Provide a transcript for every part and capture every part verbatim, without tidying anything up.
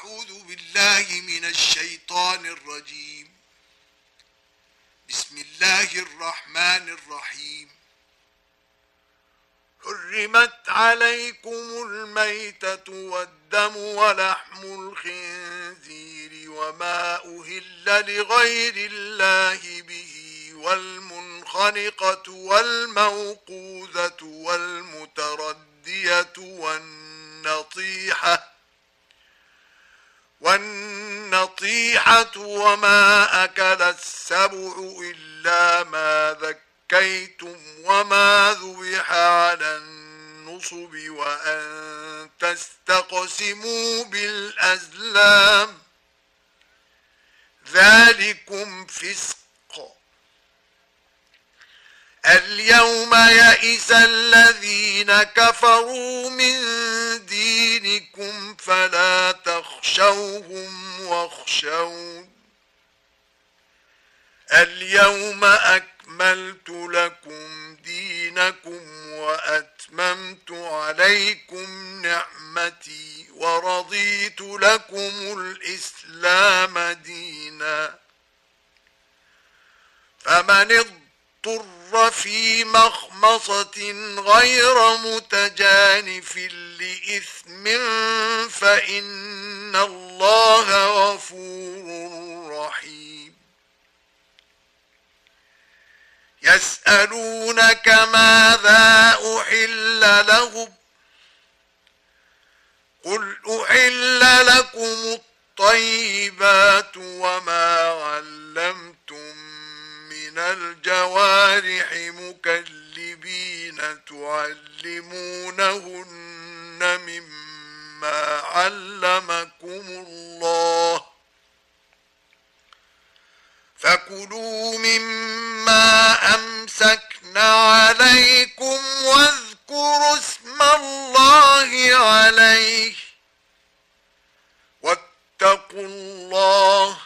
أعوذ بالله من الشيطان الرجيم. بسم الله الرحمن الرحيم. حرمت عليكم الميتة والدم ولحم الخنزير وما أهل لغير الله به والمنخنقة والموقوذة والمتردية والنطيحة والنطيحة وما أكل السبع إلا ما ذكيتم وما ذبح على النصب وأن تستقسموا بالأزلام ذلكم فسق. اليوم يئس الذين كفروا من دينكم فلا تخشوهم واخشون. اليوم أكملت لكم دينكم وأتممت عليكم نعمتي ورضيت لكم الإسلام دينا. فمن اضطر في مخمصة غير متجانف لإثم فإن الله غفور رحيم. يسألونك ماذا أحل لهم قل أحل لكم الطيبات وما علمتم من الجوارح مكلبين تعلمونهن مما علمكم الله فكلوا مما أمسكنا عليكم واذكروا اسم الله عليه واتقوا الله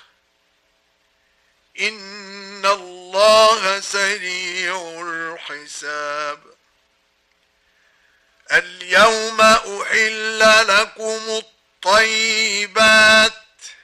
إن الله سريع الحساب. اليوم أحل لكم الطيبات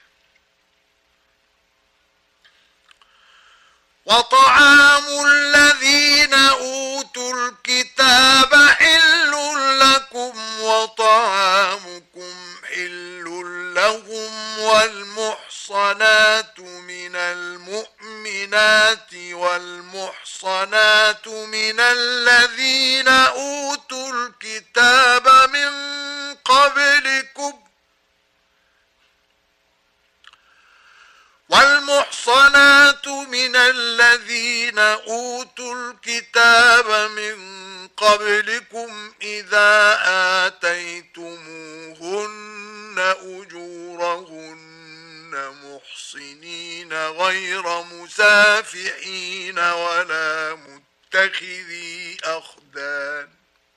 وطعام الذين أوتوا الكتاب حل لكم وطعامكم حل لهم والمحصنات من المؤمنات والمحصنات من الذين أوتوا الكتاب من قبلكم والمحصنات من الذين أوتوا الكتاب من قبلكم إذا آتيتموهن أجورهن محصنين غير مسافحين ولا متخذي أخدان.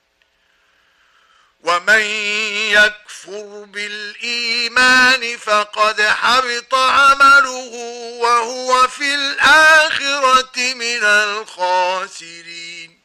ومن يكفر بالإيمان فقد حبط عمله وهو في الآخرة من الخاسرين.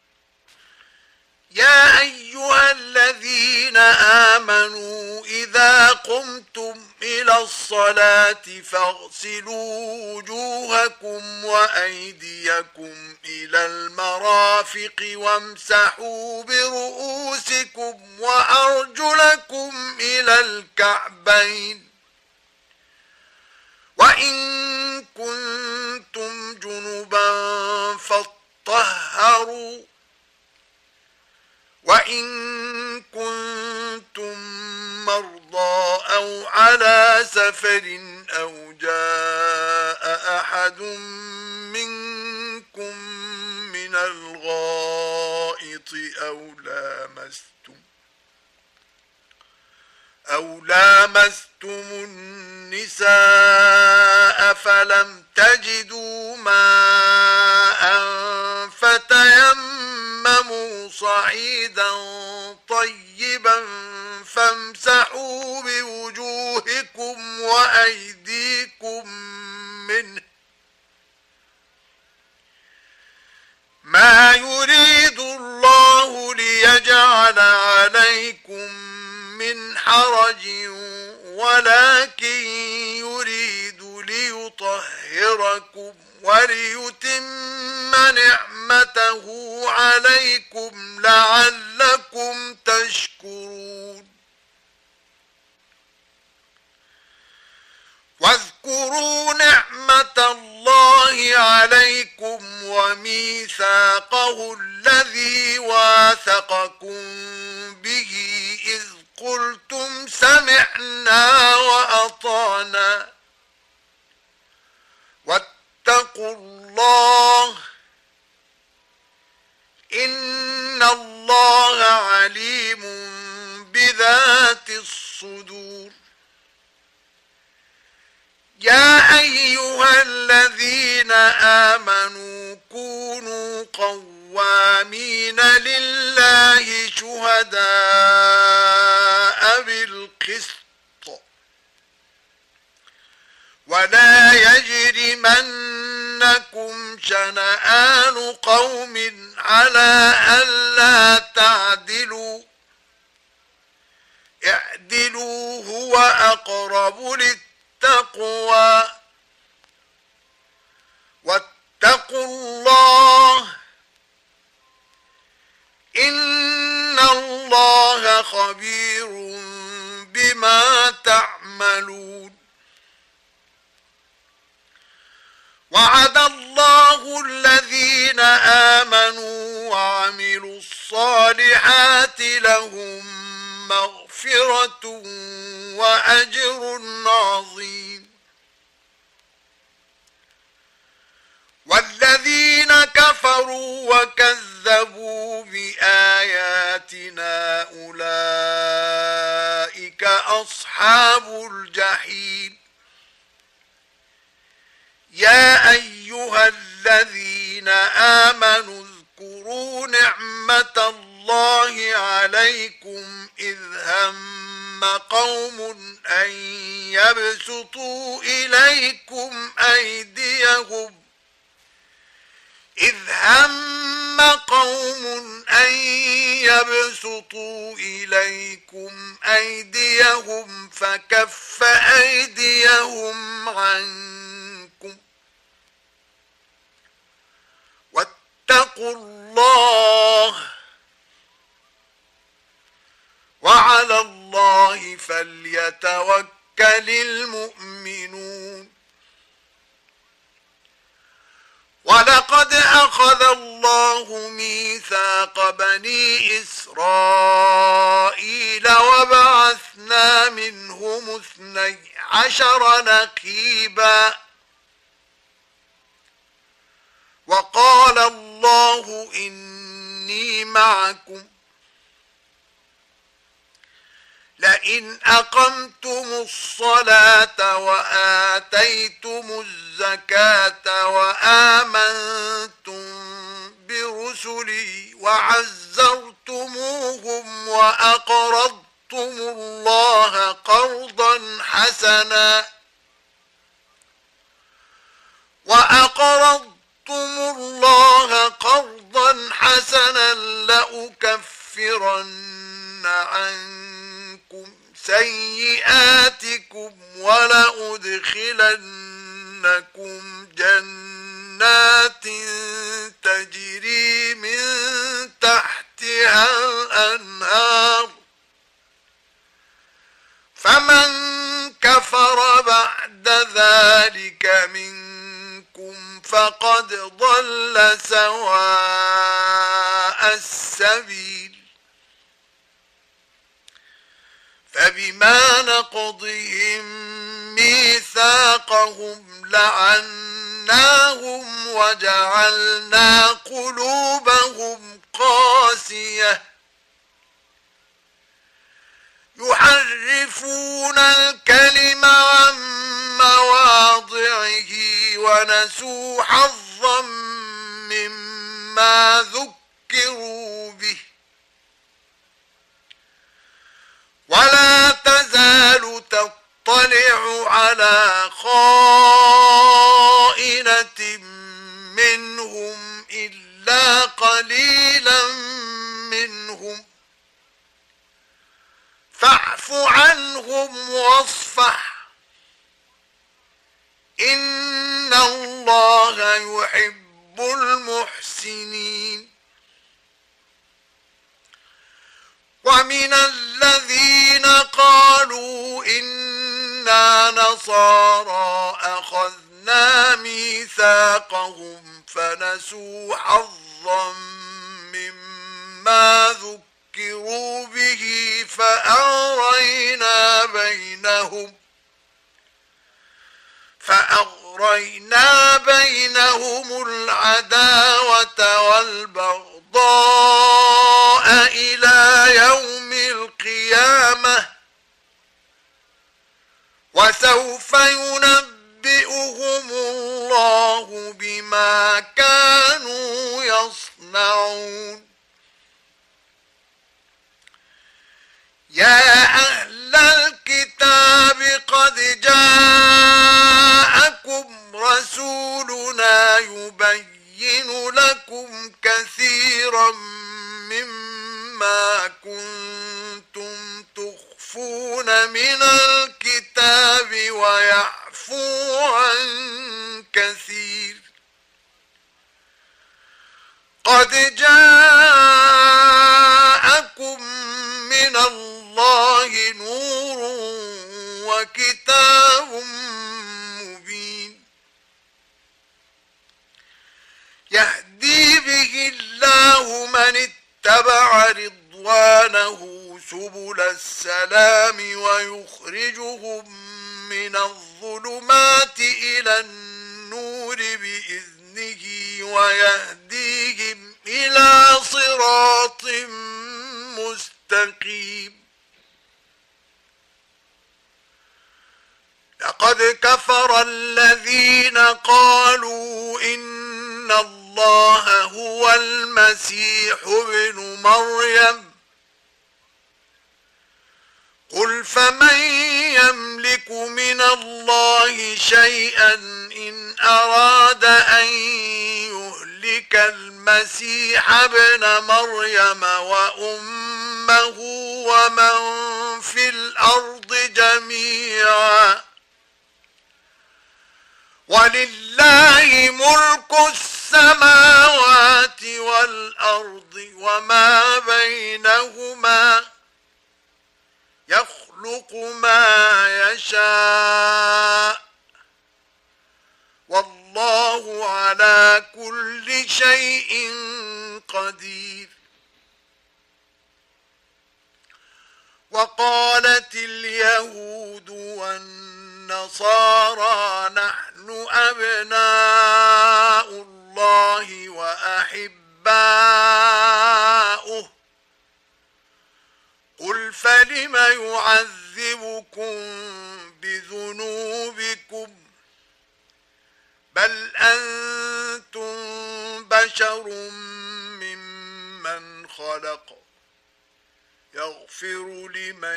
يا أيها الذين آمنوا إذا قمتم إلى الصلاة فاغسلوا وجوهكم وأيديكم إلى المرافق وامسحوا برؤوسكم وأرجلكم إلى الكعبين وإن كنتم جنبا فاطهروا وإن كنتم مرضى أو على سفر أو جاء أحد منكم من الغائط أو لامستم أو لامستم النساء فلم تجدوا ماء فتيمموا صعيدا طيبا فامسحوا بوجوهكم وأيديكم منه ما يريد الله ليجعل عليكم من حرج ولكن يريد ليطهركم وليتم نعمته عليكم لعلكم تشكرون. واذكروا نعمة الله عليكم وميثاقه الذي واثقكم به إذ قلتم سمعنا وأطعنا واتقوا الله إن الله عليم بذات الصدور. يا أيها الذين آمنوا كونوا قوامين لله شهداء بالقسط ولا يجرمنكم شنآن قوم على ألا تعدلوا اعدلوا هو أقرب للتقوى واتقوا الله إن الله خبير بما تعملون. وعد الله الذين آمنوا وعملوا الصالحات لهم مغفرة وأجر عظيم. والذين كفروا وكذبوا بآياتنا أولئك أصحاب الجحيم. يا أيها الذين آمنوا اذكروا نعمة الله عليكم إذ هم قوم أن يبسطوا إليكم أيديهم إذ هم قوم أن يبسطوا إليكم أيديهم فكف أيديهم عنكم واتقوا الله وعلى الله فليتوكل المؤمنون. ولقد أخذ الله ميثاق بني إسرائيل وبعثنا منهم اثني عشر نقيبا وقال الله إني معكم لئن أقمتم الصلاة وآتيتم الزكاة وآمنتم برسلي وعزرتموهم وأقرضتم الله قرضا حسنا وأقرضتم الله قرضا حسنا لأكفرن عنكم سيئاتكم ولأدخلنكم جنات تجري من تحتها الأنهار فمن كفر بعد ذلك منكم فقد ضل سواء السبيل. فبما نقضهم ميثاقهم لعناهم وجعلنا قلوبهم قاسية يحرفون الكلم عن مواضعه ونسوا حظا مما ذكروا به ولا تزال تطلع على خائنة منهم إلا قليلا منهم فاعف عنهم واصفح فاصفح إن الله يحب المحسنين. ومن الذين قالوا إنا نصارى أخذنا ميثاقهم فنسوا حظا مما ذكروا به فأغرينا بينهم فأغرينا بينهم العداوة والبغضاء إلى يوم القيامة وسوف ينبئهم الله بما كانوا يصنعون. يا أهل الكتاب قد جاءكم رسولنا يبين لكم كثيرا مما كنتم تخفون من الكتاب ويعفو عن كثير. قد جاءكم من الله نور وكتاب مبين يهدي به الله من اتبع رضوانه سبل السلام ويخرجهم من الظلمات إلى النور بإذنه ويهديهم إلى صراط مستقيم. لقد كفر الذين قالوا إن الله هو المسيح ابن مريم قل فمن يملك من الله شيئا إن أراد أن يهلك المسيح ابن مريم وأمه ومن في الأرض جميعا ولله ملك السماوات والأرض وما بينهما يخلق ما يشاء والله على كل شيء قدير. وقالت اليهود والنصارى نحن أبناء الله وأحباؤه قل فلم يعذبكم بذنوبكم بل أنتم بشر ممن خلق يغفر لمن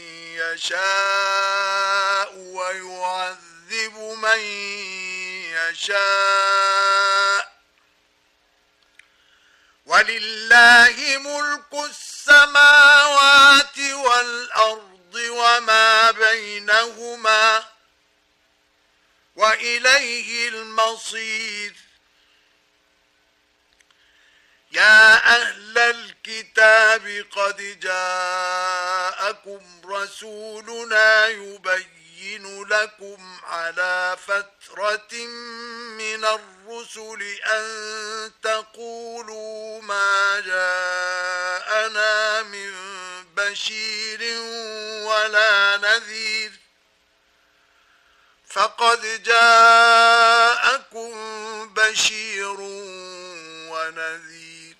يشاء ويعذب من يشاء ولله ملك السماوات والأرض وما بينهما وإليه المصير. يا أهل الكتاب قد جاءكم رسولنا يبين لكم على فترة من الرسل أن تقولوا ما جاءنا من بشير ولا نذير فقد جاءكم بشير ونذير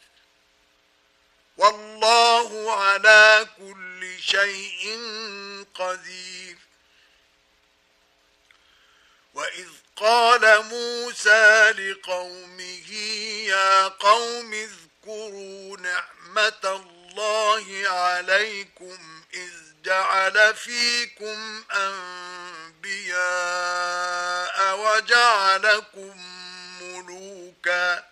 والله على كل شيء قدير. وإذ قال موسى لقومه يا قوم اذكروا نعمة الله عليكم إذ جعل فيكم أنبياء وجعلكم ملوكا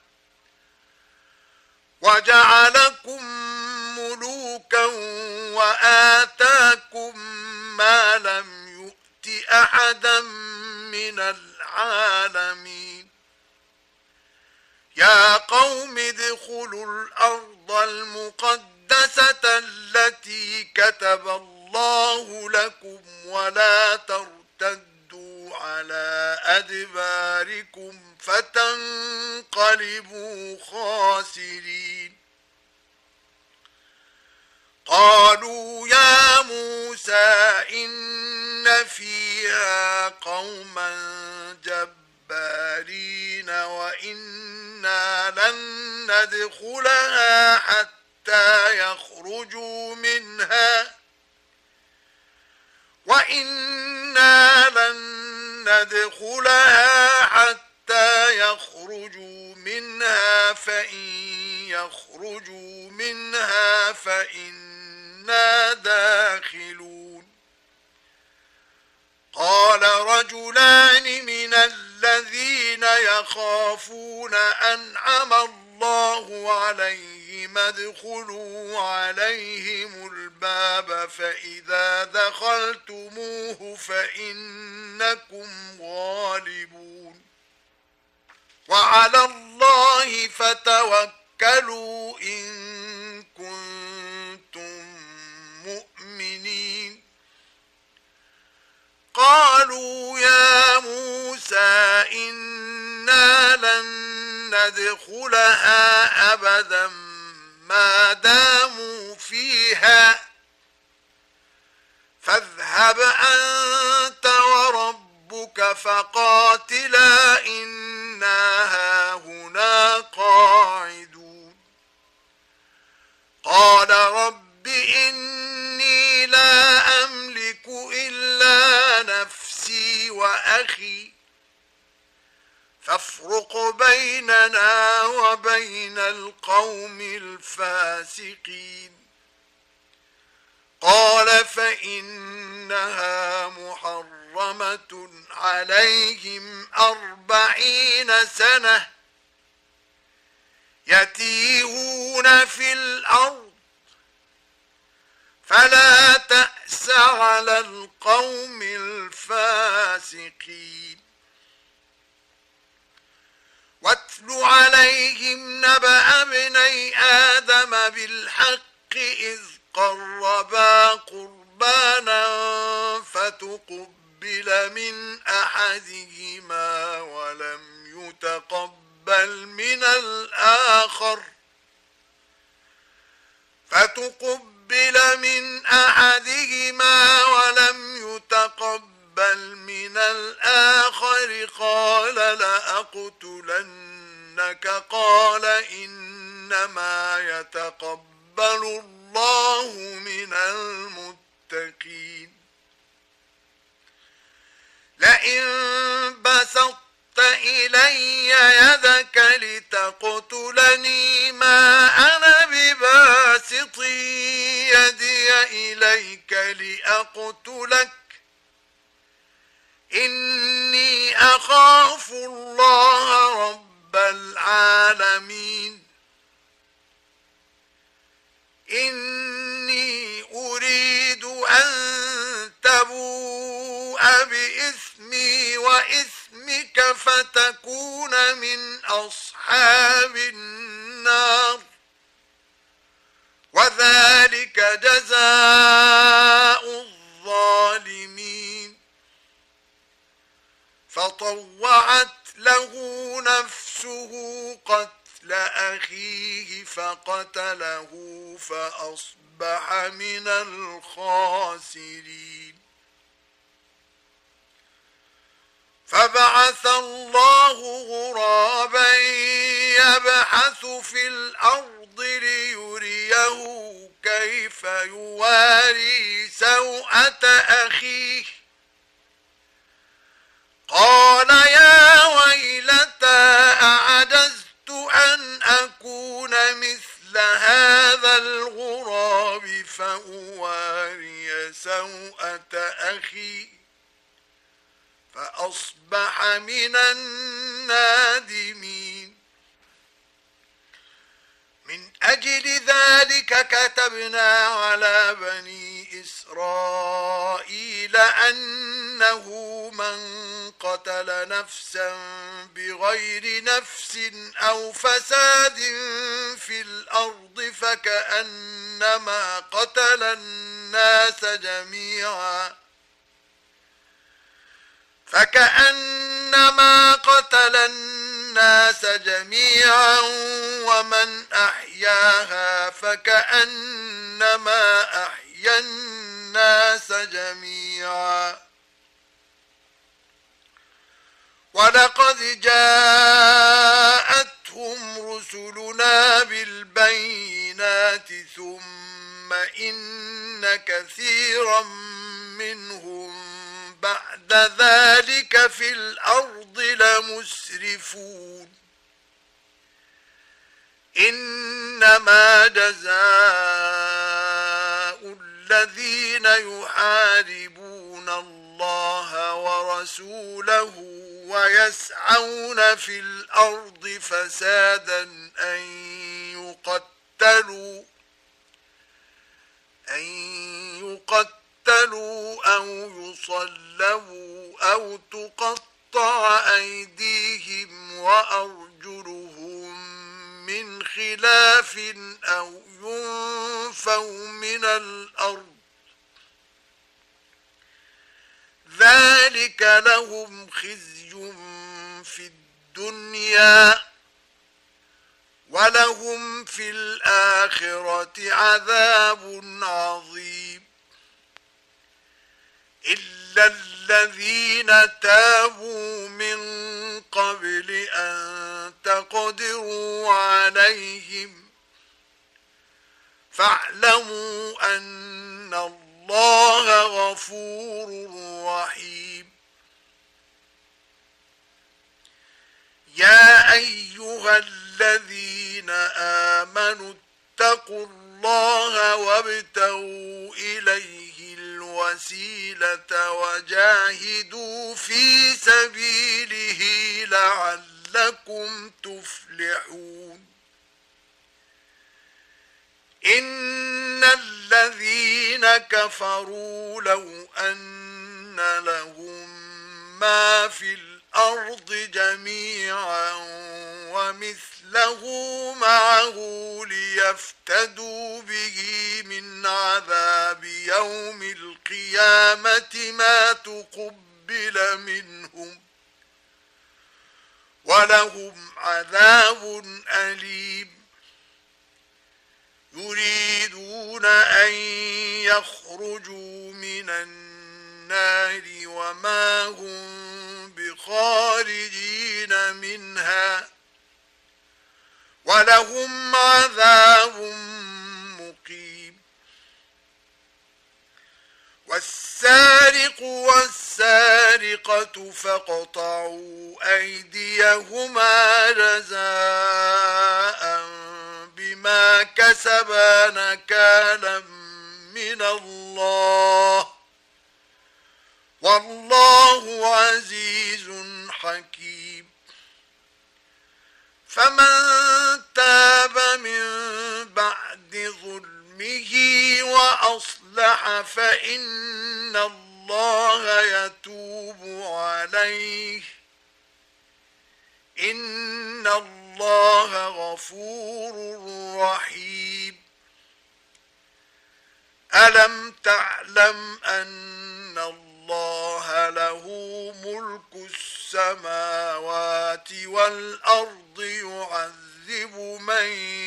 وجعلكم ملوكا وآتاكم ما لم يؤت أحدا من العالمين يا قوم ادخلوا الأرض المقدسة التي كتب الله لكم ولا ترتدوا على أدباركم فتنقلبوا خاسرين قالوا يا موسى إن فيها قوما جبارين وإنا لن ندخلها حتى يخرجوا منها وإنا لن ندخلها حتى يخرجوا منها فإن يخرجوا منها فإنا داخلون قال رجلان من الذين يخافون أنعم الله عليهم ادخلوا عليهم الباب فإذا دخلتموه فإنكم غالبون وعلى الله فتوكلوا إن كنتم مؤمنين قالوا يا موسى إنا لن ندخلها أبدا ما داموا فيها فاذهب أنت وربك فقاتلا إنا هاهنا قاعدون قال رب إني لا أملك إلا نفسي وأخي فافرق بيننا وبين القوم الفاسقين قال فإنها محرمة عليهم أربعين سنة يتيهون في الأرض فلا تأس على القوم الفاسقين واتل عليهم نبأ ابني آدم بالحق إذ قربا قربانا فتقبل من أحدهما ولم يتقبل من الآخر فتقبل من أحدهما ولم يتقبل من الآخر قال لأقتلنك قال إنما يتقبل الله من المتقين لئن بسطت إلي يدك لتقتلني ما أنا بباسط يدي إليك لأقتلك إني أخاف الله رب العالمين إني أريد أن تبوء بإثمي وإثمك فتكون من أصحاب النار وذلك جزاء الظالمين فطوعت له نفسه قتل أخيه فقتله فأصبح من الخاسرين فبعث الله غرابا يبحث في الأرض ليريه كيف يواري سوءة أخيه قال يا ويلتى أعجزت أن أكون مثل هذا الغراب فأواري سوءة أخي فأصبح من النادمين من أجل ذلك كتبنا على بني إسرائيل إسرائيل أنه من قتل نفسا بغير نفس أو فساد في الأرض فكأنما قتل الناس جميعا فكأنما قتل الناس جميعا ومن أحياها فكأنما أحيا الناس جميعا ولقد جاءتهم رسلنا بالبينات ثم إن كثيرا منهم بعد ذلك في الأرض لمسرفون إنما جزاء الذين يحاربون الله ورسوله ويسعون في الأرض فسادا أن يقتلوا أن يقتلوا أو يصلبوا أو تقطع أيديهم وأرجلهم من خلاف أو ينفوا من الأرض ذلك لهم خزي في الدنيا ولهم في الآخرة عذاب عظيم إلا الذين تابوا من قبل أن تقدروا عليهم فاعلموا أن الله غفور رحيم يا أيها الذين آمنوا اتقوا الله وابتغوا إليه الوسيلة وجاهدوا في سبيله لعلكم تفلحون إن الذين كفروا لو أن لهم ما في الأرض جميعا ومثله معه ليفتدوا به من عذاب يوم القيامة ما تقبل منهم ولهم عذاب أليم يريدون أن يخرجوا من النار وما هم بخارجين منها ولهم عذاب مقيم والسارق والسارقة فاقطعوا أيديهما جزاء بما كسبا نكالا من الله والله عزيز حكيم فمن تاب من بعد ظلمه وأصلح فإن الله يتوب عليه إن الله غفور رحيم ألم تعلم أن الله له ملك السماوات والأرض يعذب من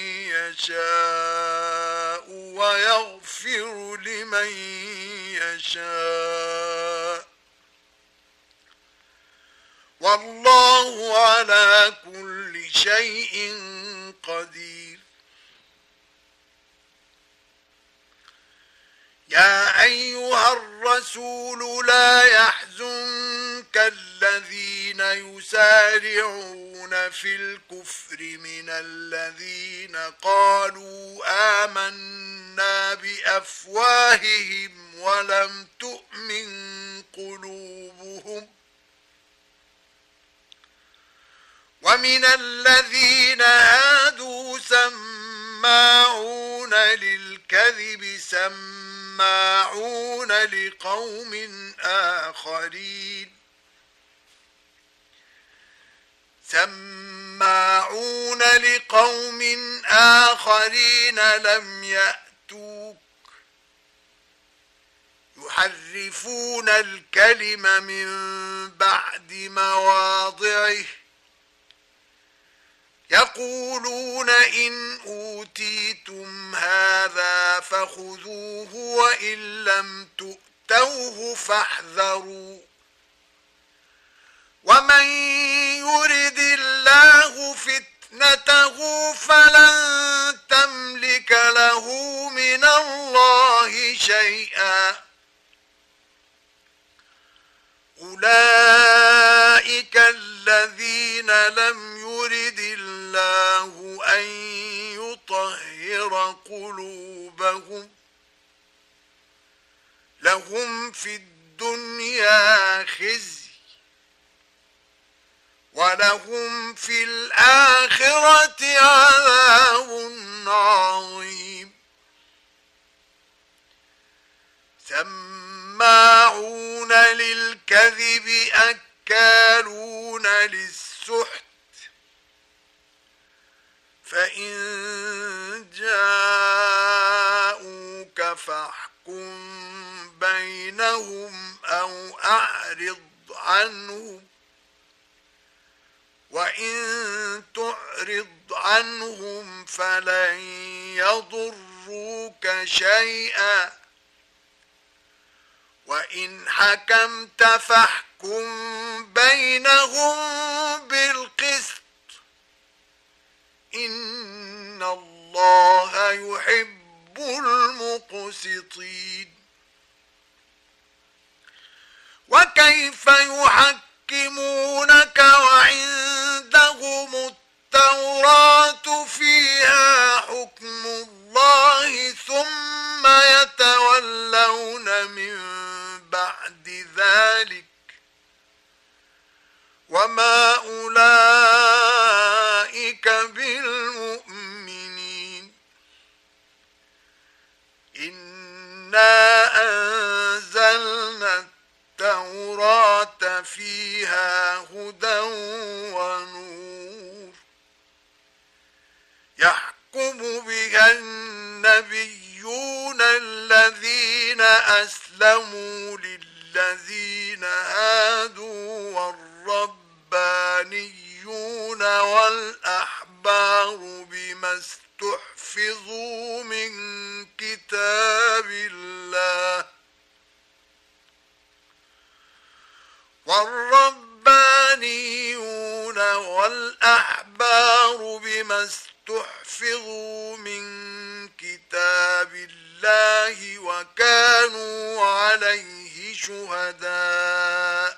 يشاء ويغفر لمن يشاء والله على كل شيء قدير يا أيها الرسول لا يحزنك الذين يسارعون في الكفر من الذين قالوا آمنا بأفواههم ولم تؤمن قلوبهم ومن الذين هادوا سماعون للكذب سماعون لقوم آخرين سماعون لقوم آخرين لم يأتوك يحرفون الكلم من بعد مواضعه يقولون إن أوتيتم هذا فخذوه وإن لم تؤتوه فاحذروا ومن يرد الله فتنته فلن تملك له من الله شيئا أولئك الذين لم يرد الله أن يطهر قلوبهم لهم في الدنيا خزي ولهم في الآخرة عذاب عظيم سماعون للكذب أكالون للسحت فإن جاءوك فاحكم بينهم أو أعرض عنهم وإن تعرض عنهم فلن يضروك شيئا وإن حكمت فاحكم بينهم بالقسط إن الله يحب المقسطين وكيف يحكمونك وعندهم التوراة فيها حكم الله ثم يتولون من بعد ذلك وما أولئك بالمؤمنين إنا أنزلنا التوراة فيها هدى ونور يحكم بها النبيون الذين أسلموا للذين هادوا والربانيون والأحبار بما استحفظوا من كتاب الله والربانيون والأحبار بما استحفظوا من كتاب الله وكانوا عليه شهداء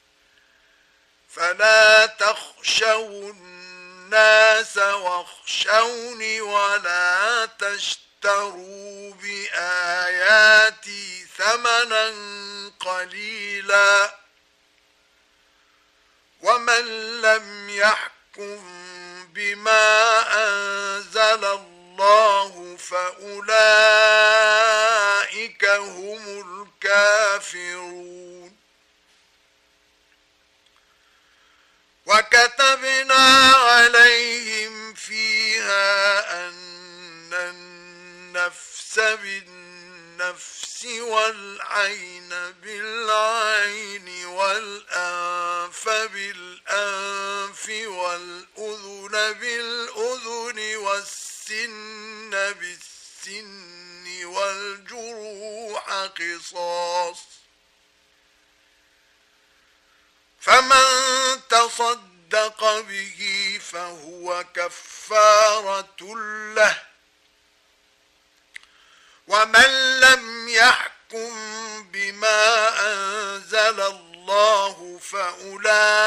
فلا تخشوا الناس واخشوني ولا تشتروا بآياتي ثمنا قليلا ومن لم يحكم بما أنزل الله فأولئك هم الكافرون وكتبنا عليهم فيها أن النفس بالنفس والعين بالعين والأنف بالأنف والأذن بالأذن والسن بالسن والجروح قصاص فمن تصدق به فهو كفارة له ومن لم يحكم بما أنزل الله فأولئك